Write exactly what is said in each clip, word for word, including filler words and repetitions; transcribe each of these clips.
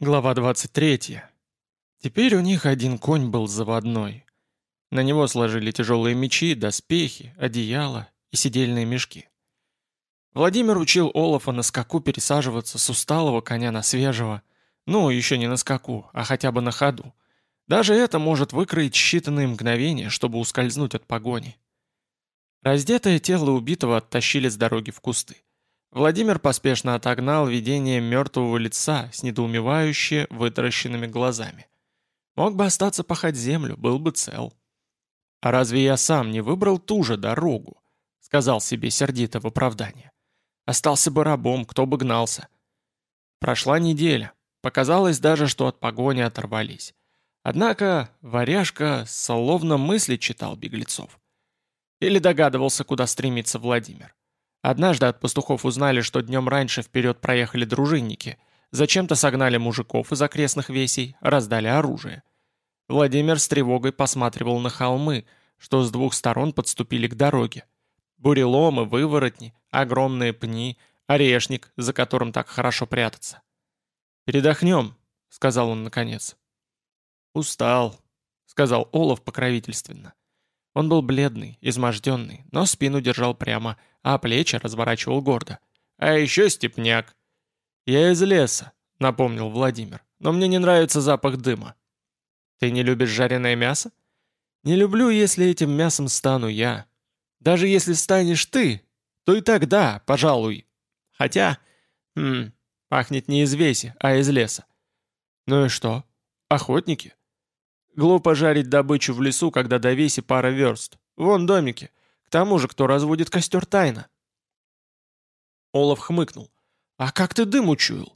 Глава двадцать третья. Теперь у них один конь был заводной. На него сложили тяжелые мечи, доспехи, одеяла и седельные мешки. Владимир учил Олафа на скаку пересаживаться с усталого коня на свежего. Ну, еще не на скаку, а хотя бы на ходу. Даже это может выкроить считанные мгновения, чтобы ускользнуть от погони. Раздетое тело убитого оттащили с дороги в кусты. Владимир поспешно отогнал видение мертвого лица с недоумевающе вытаращенными глазами. Мог бы остаться пахать землю, был бы цел. «А разве я сам не выбрал ту же дорогу?» — сказал себе сердито в оправдание. «Остался бы рабом, кто бы гнался». Прошла неделя. Показалось даже, что от погони оторвались. Однако варяжка словно мысли читал беглецов. Или догадывался, куда стремится Владимир. Однажды от пастухов узнали, что днем раньше вперед проехали дружинники, зачем-то согнали мужиков из окрестных весей, раздали оружие. Владимир с тревогой посматривал на холмы, что с двух сторон подступили к дороге. Буреломы, выворотни, огромные пни, орешник, за которым так хорошо прятаться. «Передохнем», — сказал он наконец. «Устал», — сказал Олаф покровительственно. Он был бледный, изможденный, но спину держал прямо, а плечи разворачивал гордо. «А еще степняк!» «Я из леса», — напомнил Владимир, «но мне не нравится запах дыма». «Ты не любишь жареное мясо?» «Не люблю, если этим мясом стану я. Даже если станешь ты, то и тогда, пожалуй. Хотя, хм, пахнет не из веси, а из леса». «Ну и что? Охотники?» «Глупо жарить добычу в лесу, когда до веси пара верст. Вон домики. К тому же, кто разводит костер, тайна». Олаф хмыкнул. «А как ты дым учуял?»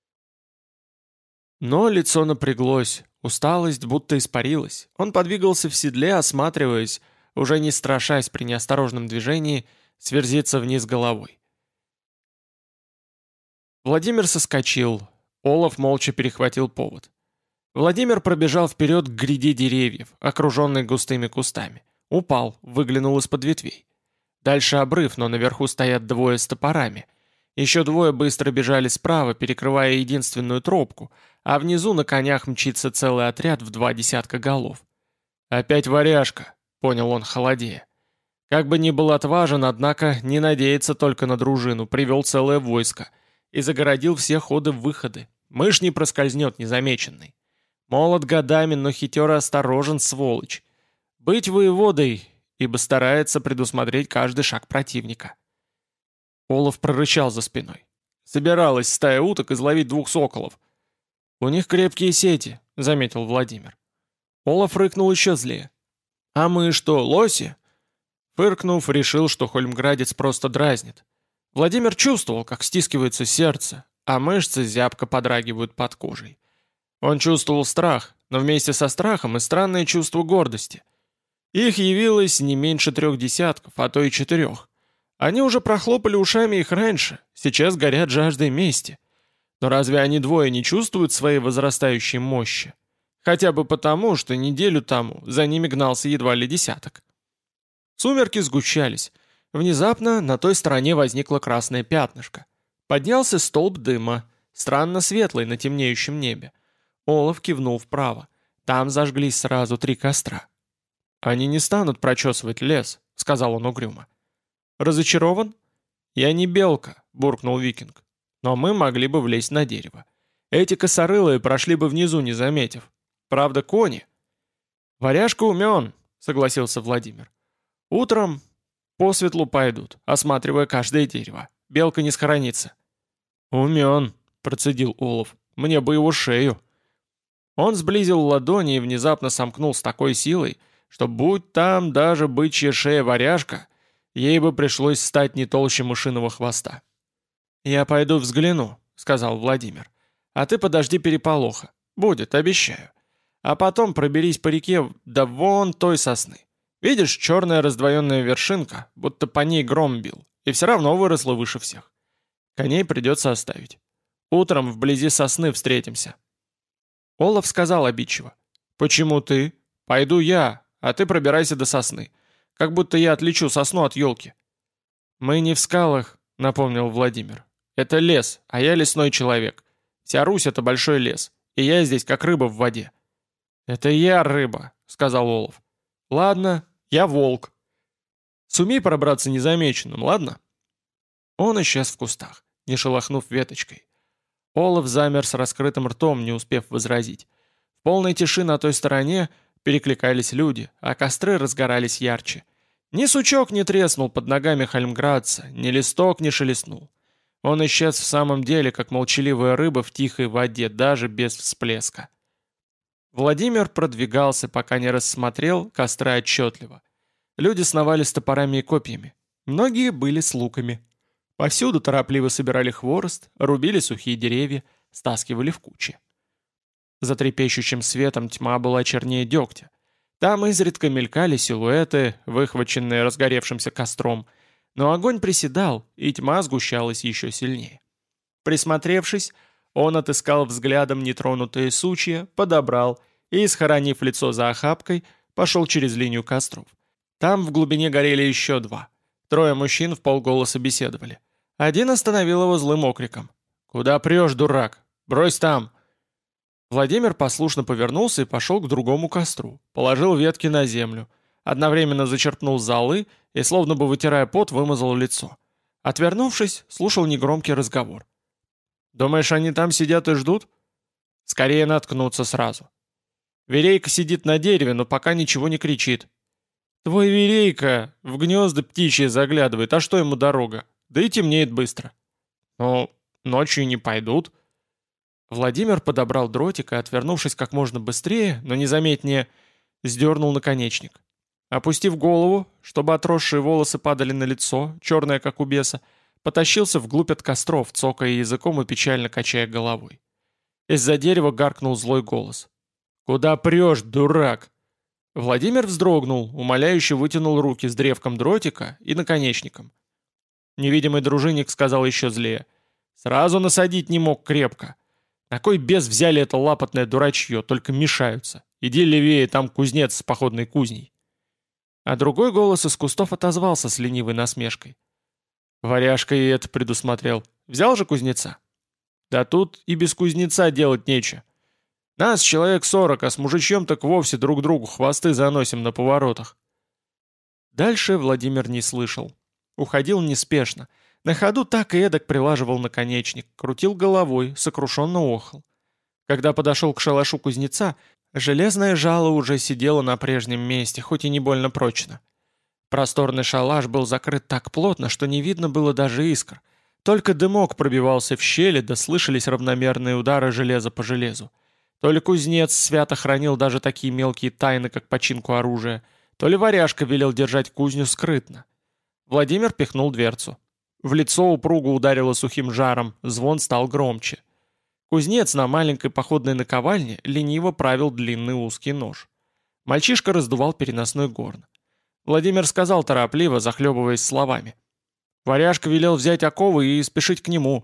Но лицо напряглось, усталость будто испарилась. Он подвигался в седле, осматриваясь, уже не страшась при неосторожном движении сверзиться вниз головой. Владимир соскочил. Олаф молча перехватил повод. Владимир пробежал вперед к гряде деревьев, окруженной густыми кустами. Упал, выглянул из-под ветвей. Дальше обрыв, но наверху стоят двое с топорами. Еще двое быстро бежали справа, перекрывая единственную тропку, а внизу на конях мчится целый отряд в два десятка голов. «Опять варяжка», — понял он, холодея. Как бы ни был отважен, однако не надеется только на дружину, привел целое войско и загородил все ходы-выходы. Мышь не проскользнет незамеченной. Молод годами, но хитер и осторожен, сволочь. Быть воеводой, ибо старается предусмотреть каждый шаг противника. Олаф прорычал за спиной. Собиралась стая уток изловить двух соколов. «У них крепкие сети», — заметил Владимир. Олаф рыкнул еще злее. «А мы что, лоси?» Фыркнув, решил, что хольмградец просто дразнит. Владимир чувствовал, как стискивается сердце, а мышцы зябко подрагивают под кожей. Он чувствовал страх, но вместе со страхом и странное чувство гордости. Их явилось не меньше трех десятков, а то и четырех. Они уже прохлопали ушами их раньше, сейчас горят жаждой мести. Но разве они двое не чувствуют своей возрастающей мощи? Хотя бы потому, что неделю тому за ними гнался едва ли десяток. Сумерки сгущались. Внезапно на той стороне возникло красное пятнышко. Поднялся столб дыма, странно светлый на темнеющем небе. Олаф кивнул вправо. Там зажглись сразу три костра. «Они не станут прочесывать лес», — сказал он угрюмо. «Разочарован?» «Я не белка», — буркнул викинг. «Но мы могли бы влезть на дерево. Эти косорылые прошли бы внизу, не заметив. Правда, кони». «Варяжка умен», — согласился Владимир. «Утром по светлу пойдут, осматривая каждое дерево. Белка не схоронится». «Умен», — процедил Олаф. «Мне бы его шею». Он сблизил ладони и внезапно сомкнул с такой силой, что будь там даже бычья шея-варяжка, ей бы пришлось стать не толще мышиного хвоста. «Я пойду взгляну», — сказал Владимир. «А ты подожди переполоха. Будет, обещаю. А потом проберись по реке до вон той сосны. Видишь, черная раздвоенная вершинка, будто по ней гром бил, и все равно выросла выше всех. Коней придется оставить. Утром вблизи сосны встретимся». Олаф сказал обидчиво. «Почему ты? Пойду я, а ты пробирайся до сосны. Как будто я отличу сосну от елки». «Мы не в скалах», — напомнил Владимир. «Это лес, а я лесной человек. Вся Русь — это большой лес, и я здесь как рыба в воде». «Это я рыба», — сказал Олаф. «Ладно, я волк. Сумей пробраться незамеченным, ладно?» Он исчез в кустах, не шелохнув веточкой. Олаф замер с раскрытым ртом, не успев возразить. В полной тиши на той стороне перекликались люди, а костры разгорались ярче. Ни сучок не треснул под ногами хальмградца, ни листок не шелестнул. Он исчез в самом деле, как молчаливая рыба в тихой воде, даже без всплеска. Владимир продвигался, пока не рассмотрел костры отчетливо. Люди сновали с топорами и копьями. Многие были с луками. Повсюду торопливо собирали хворост, рубили сухие деревья, стаскивали в кучи. За трепещущим светом тьма была чернее дегтя. Там изредка мелькали силуэты, выхваченные разгоревшимся костром, но огонь приседал, и тьма сгущалась еще сильнее. Присмотревшись, он отыскал взглядом нетронутые сучья, подобрал и, схоронив лицо за охапкой, пошел через линию костров. Там в глубине горели еще два. Трое мужчин вполголоса беседовали. Один остановил его злым окриком. «Куда прешь, дурак? Брось там!» Владимир послушно повернулся и пошел к другому костру, положил ветки на землю, одновременно зачерпнул золы и, словно бы вытирая пот, вымазал лицо. Отвернувшись, слушал негромкий разговор. «Думаешь, они там сидят и ждут?» «Скорее наткнуться сразу». «Верейка сидит на дереве, но пока ничего не кричит». «Твой Верейка в гнезда птичьи заглядывает, а что ему дорога? Да и темнеет быстро». «Ну, ночью не пойдут». Владимир подобрал дротик и, отвернувшись как можно быстрее, но незаметнее, сдернул наконечник. Опустив голову, чтобы отросшие волосы падали на лицо, черное как у беса, потащился вглубь от костров, цокая языком и печально качая головой. Из-за дерева гаркнул злой голос. «Куда прешь, дурак?» Владимир вздрогнул, умоляюще вытянул руки с древком дротика и наконечником. Невидимый дружинник сказал еще злее. «Сразу насадить не мог крепко. На кой без взяли это лапотное дурачье, только мешаются. Иди левее, там кузнец с походной кузней». А другой голос из кустов отозвался с ленивой насмешкой. «Варяжка и это предусмотрел. Взял же кузнеца?» «Да тут и без кузнеца делать нечего. Нас человек сорок, а с мужичьем так вовсе друг другу хвосты заносим на поворотах». Дальше Владимир не слышал. Уходил неспешно. На ходу так и эдак прилаживал наконечник, крутил головой, сокрушенно охал. Когда подошел к шалашу кузнеца, железное жало уже сидело на прежнем месте, хоть и не больно прочно. Просторный шалаш был закрыт так плотно, что не видно было даже искр. Только дымок пробивался в щели, да слышались равномерные удары железа по железу. То ли кузнец свято хранил даже такие мелкие тайны, как починку оружия, то ли варяжка велел держать кузню скрытно. Владимир пихнул дверцу. В лицо упруго ударило сухим жаром, звон стал громче. Кузнец на маленькой походной наковальне лениво правил длинный узкий нож. Мальчишка раздувал переносной горн. Владимир сказал торопливо, захлебываясь словами. «Варяжка велел взять оковы и спешить к нему».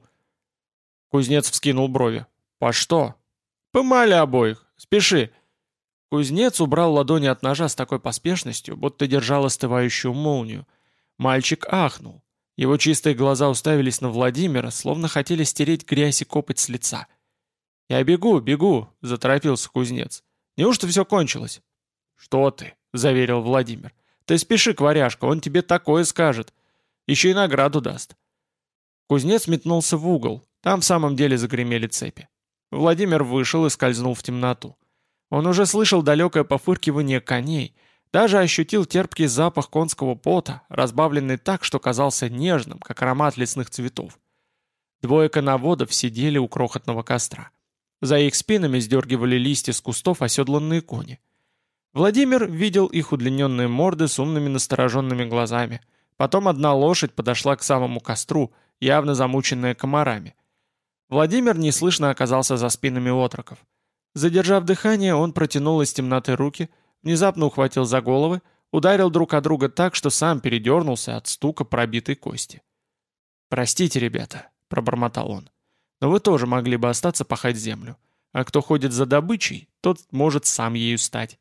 Кузнец вскинул брови. «По что?» «Помали обоих. Спеши». Кузнец убрал ладони от ножа с такой поспешностью, будто держал остывающую молнию. Мальчик ахнул. Его чистые глаза уставились на Владимира, словно хотели стереть грязь и копоть с лица. «Я бегу, бегу», — заторопился кузнец. «Неужто все кончилось?» «Что ты?» — заверил Владимир. «Ты спеши к варяжке, он тебе такое скажет. Еще и награду даст». Кузнец метнулся в угол. Там в самом деле загремели цепи. Владимир вышел и скользнул в темноту. Он уже слышал далекое пофыркивание коней, даже ощутил терпкий запах конского пота, разбавленный так, что казался нежным, как аромат лесных цветов. Двое коноводов сидели у крохотного костра. За их спинами сдергивали листья с кустов оседланные кони. Владимир видел их удлиненные морды с умными настороженными глазами. Потом одна лошадь подошла к самому костру, явно замученная комарами. Владимир неслышно оказался за спинами отроков. Задержав дыхание, он протянул из темноты руки, внезапно ухватил за головы, ударил друг о друга так, что сам передернулся от стука пробитой кости. «Простите, ребята», — пробормотал он, — «но вы тоже могли бы остаться пахать землю. А кто ходит за добычей, тот может сам ею стать».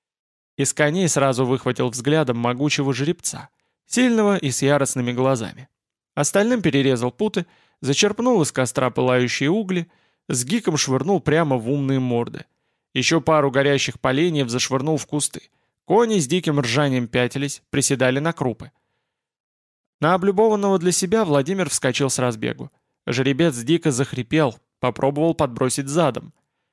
Из коней сразу выхватил взглядом могучего жеребца, сильного и с яростными глазами. Остальным перерезал путы, зачерпнул из костра пылающие угли, с гиком швырнул прямо в умные морды. Еще пару горящих поленьев зашвырнул в кусты. Кони с диким ржанием пятились, приседали на крупы. На облюбованного для себя Владимир вскочил с разбегу. Жеребец дико захрипел, попробовал подбросить задом.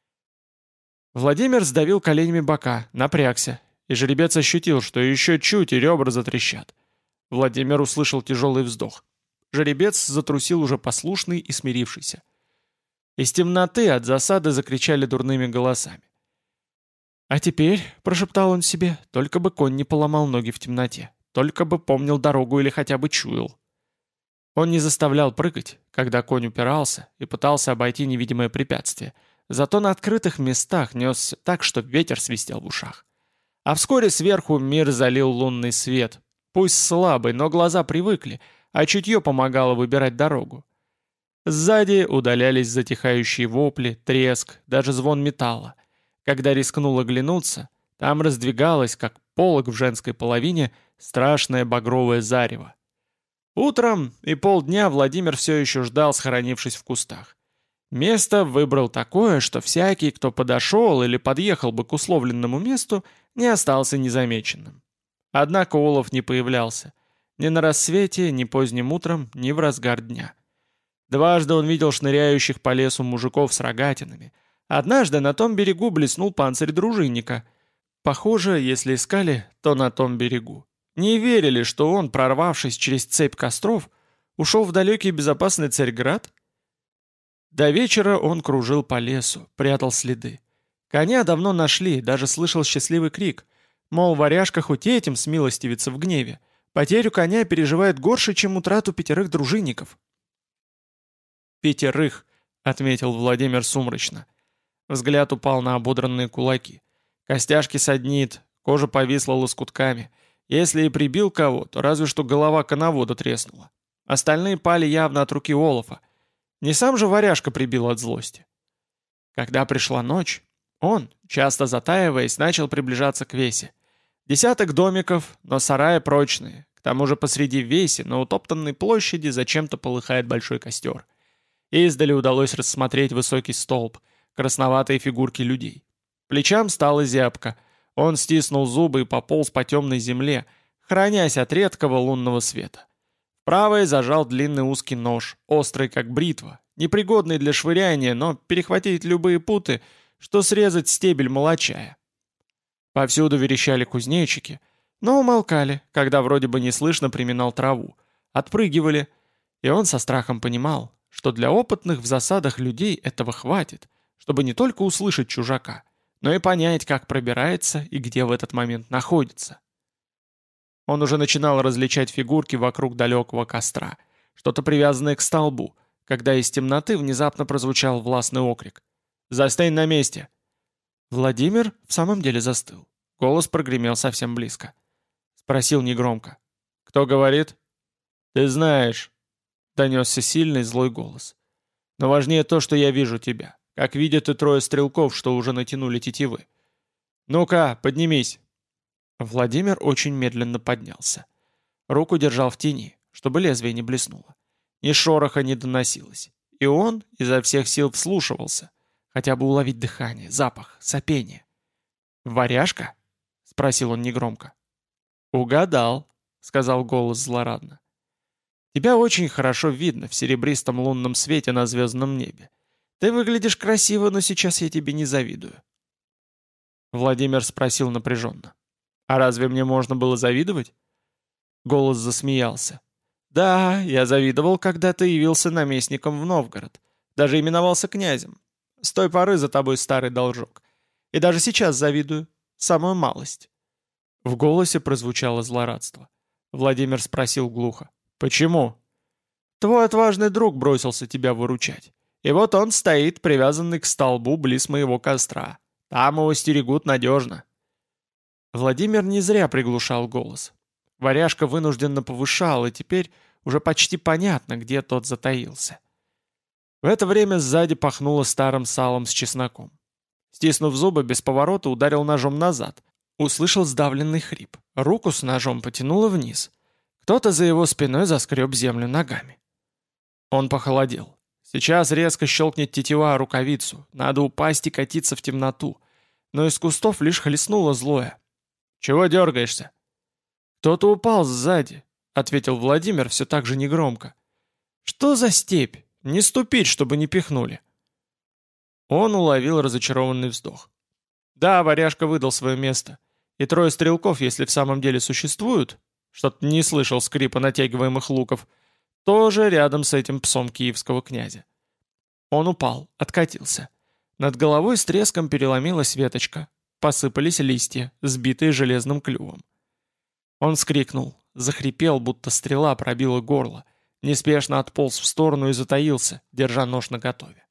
Владимир сдавил коленями бока, напрягся, и жеребец ощутил, что еще чуть и ребра затрещат. Владимир услышал тяжелый вздох. Жеребец затрусил уже послушный и смирившийся. Из темноты от засады закричали дурными голосами. «А теперь», — прошептал он себе, — «только бы конь не поломал ноги в темноте, только бы помнил дорогу или хотя бы чуял». Он не заставлял прыгать, когда конь упирался и пытался обойти невидимое препятствие, зато на открытых местах несся так, что ветер свистел в ушах. А вскоре сверху мир залил лунный свет, пусть слабый, но глаза привыкли, а чутье помогало выбирать дорогу. Сзади удалялись затихающие вопли, треск, даже звон металла. Когда рискнул оглянуться, там раздвигалось, как полог в женской половине, страшное багровое зарево. Утром и полдня Владимир все еще ждал, схоронившись в кустах. Место выбрал такое, что всякий, кто подошел или подъехал бы к условленному месту, не остался незамеченным. Однако Олаф не появлялся. Ни на рассвете, ни поздним утром, ни в разгар дня. Дважды он видел шныряющих по лесу мужиков с рогатинами. Однажды на том берегу блеснул панцирь дружинника. Похоже, если искали, то на том берегу. Не верили, что он, прорвавшись через цепь костров, ушел в далекий безопасный Царьград? До вечера он кружил по лесу, прятал следы. Коня давно нашли, даже слышал счастливый крик. Мол, варяжка хоть этим смилостивится в гневе. Потерю коня переживает горше, чем утрату пятерых дружинников. «Пятерых», — отметил Владимир сумрачно. Взгляд упал на ободранные кулаки. Костяшки саднит, кожа повисла лоскутками. Если и прибил кого, то разве что голова коновода треснула. Остальные пали явно от руки Олафа. Не сам же варяжка прибил от злости. Когда пришла ночь, он, часто затаиваясь, начал приближаться к весе. Десяток домиков, но сараи прочные. К тому же посреди веси, на утоптанной площади, зачем-то полыхает большой костер. Издали удалось рассмотреть высокий столб, красноватые фигурки людей. Плечам стала зябко. Он стиснул зубы и пополз по темной земле, хранясь от редкого лунного света. Правой зажал длинный узкий нож, острый как бритва, непригодный для швыряния, но перехватить любые путы, что срезать стебель молочая. Повсюду верещали кузнечики, но умолкали, когда вроде бы неслышно приминал траву. Отпрыгивали, и он со страхом понимал, что для опытных в засадах людей этого хватит, чтобы не только услышать чужака, но и понять, как пробирается и где в этот момент находится. Он уже начинал различать фигурки вокруг далекого костра, что-то привязанное к столбу, когда из темноты внезапно прозвучал властный окрик. «Застынь на месте!» Владимир в самом деле застыл. Голос прогремел совсем близко. Спросил негромко. «Кто говорит?» «Ты знаешь», — донесся сильный злой голос. «Но важнее то, что я вижу тебя, как видят и трое стрелков, что уже натянули тетивы. Ну-ка, поднимись!» Владимир очень медленно поднялся. Руку держал в тени, чтобы лезвие не блеснуло. Ни шороха не доносилось. И он изо всех сил вслушивался, хотя бы уловить дыхание, запах, сопение. «Варяжка?» — спросил он негромко. «Угадал», — сказал голос злорадно. «Тебя очень хорошо видно в серебристом лунном свете на звездном небе. Ты выглядишь красиво, но сейчас я тебе не завидую». Владимир спросил напряженно. «А разве мне можно было завидовать?» Голос засмеялся. «Да, я завидовал, когда ты явился наместником в Новгород. Даже именовался князем. С той поры за тобой старый должок. И даже сейчас завидую. Самую малость». В голосе прозвучало злорадство. Владимир спросил глухо. «Почему?» «Твой отважный друг бросился тебя выручать. И вот он стоит, привязанный к столбу близ моего костра. Там его стерегут надежно». Владимир не зря приглушал голос. Варяжка вынужденно повышал, и теперь уже почти понятно, где тот затаился. В это время сзади пахнуло старым салом с чесноком. Стиснув зубы, без поворота ударил ножом назад. Услышал сдавленный хрип. Руку с ножом потянуло вниз. Кто-то за его спиной заскреб землю ногами. Он похолодел. Сейчас резко щелкнет тетива о рукавицу, надо упасть и катиться в темноту. Но из кустов лишь хлестнуло злое. «Чего дергаешься?» «Кто-то упал сзади», — ответил Владимир все так же негромко. «Что за степь? Не ступить, чтобы не пихнули». Он уловил разочарованный вздох. Да, варяжка выдал свое место. И трое стрелков, если в самом деле существуют, что-то не слышал скрипа натягиваемых луков, тоже рядом с этим псом киевского князя. Он упал, откатился. Над головой с треском переломилась веточка. Посыпались листья, сбитые железным клювом. Он вскрикнул, захрипел, будто стрела пробила горло, неспешно отполз в сторону и затаился, держа нож наготове.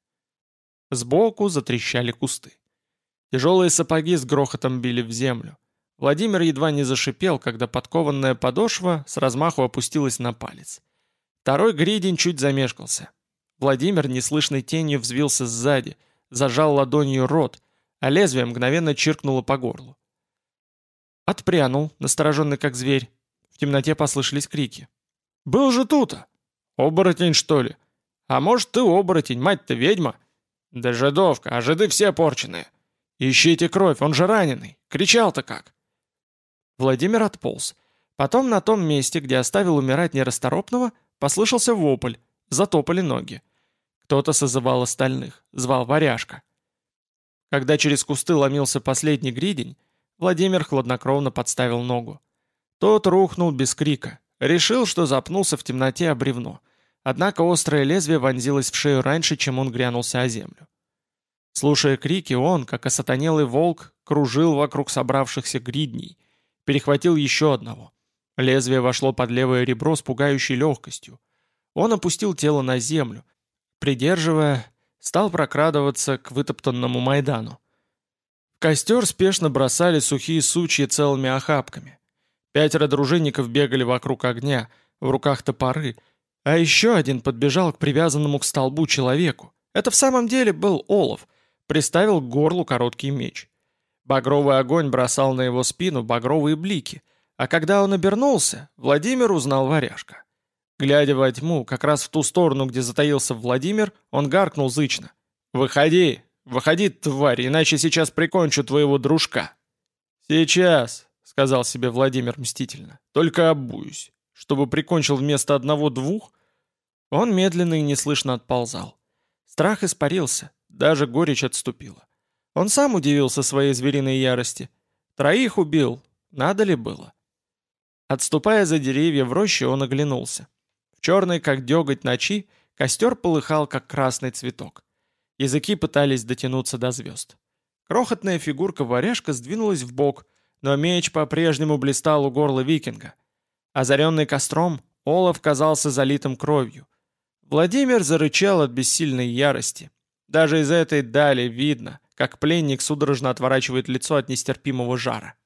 Сбоку затрещали кусты. Тяжелые сапоги с грохотом били в землю. Владимир едва не зашипел, когда подкованная подошва с размаху опустилась на палец. Второй гридень чуть замешкался. Владимир неслышной тенью взвился сзади, зажал ладонью рот, а лезвие мгновенно чиркнуло по горлу. Отпрянул, настороженный как зверь. В темноте послышались крики. «Был же тут-то! Оборотень, что ли? А может, ты оборотень, мать-то ведьма? Да жидовка, а жиды все порченые! Ищите кровь, он же раненый! Кричал-то как!» Владимир отполз. Потом на том месте, где оставил умирать нерасторопного, послышался вопль, затопали ноги. Кто-то созывал остальных, звал варяжка. Когда через кусты ломился последний гридень, Владимир хладнокровно подставил ногу. Тот рухнул без крика, решил, что запнулся в темноте о бревно. Однако острое лезвие вонзилось в шею раньше, чем он грянулся о землю. Слушая крики, он, как осатанелый волк, кружил вокруг собравшихся гридней, перехватил еще одного. Лезвие вошло под левое ребро с пугающей легкостью. Он опустил тело на землю, придерживая, стал прокрадываться к вытоптанному Майдану. В костер спешно бросали сухие сучья целыми охапками. Пятеро дружинников бегали вокруг огня, в руках топоры, а еще один подбежал к привязанному к столбу человеку. Это в самом деле был Олов, приставил к горлу короткий меч. Багровый огонь бросал на его спину багровые блики, а когда он обернулся, Владимир узнал варяжка. Глядя во тьму, как раз в ту сторону, где затаился Владимир, он гаркнул зычно. «Выходи! Выходи, тварь, иначе сейчас прикончу твоего дружка!» «Сейчас!» — сказал себе Владимир мстительно. «Только обуюсь. Чтобы прикончил вместо одного двух?» Он медленно и неслышно отползал. Страх испарился, даже горечь отступила. Он сам удивился своей звериной ярости. Троих убил. Надо ли было? Отступая за деревья в роще, он оглянулся. В черной, как деготь ночи, костер полыхал, как красный цветок. Языки пытались дотянуться до звезд. Крохотная фигурка-варяжка сдвинулась в бок, но меч по-прежнему блистал у горла викинга. Озаренный костром, олов казался залитым кровью. Владимир зарычал от бессильной ярости. Даже из этой дали видно, как пленник судорожно отворачивает лицо от нестерпимого жара.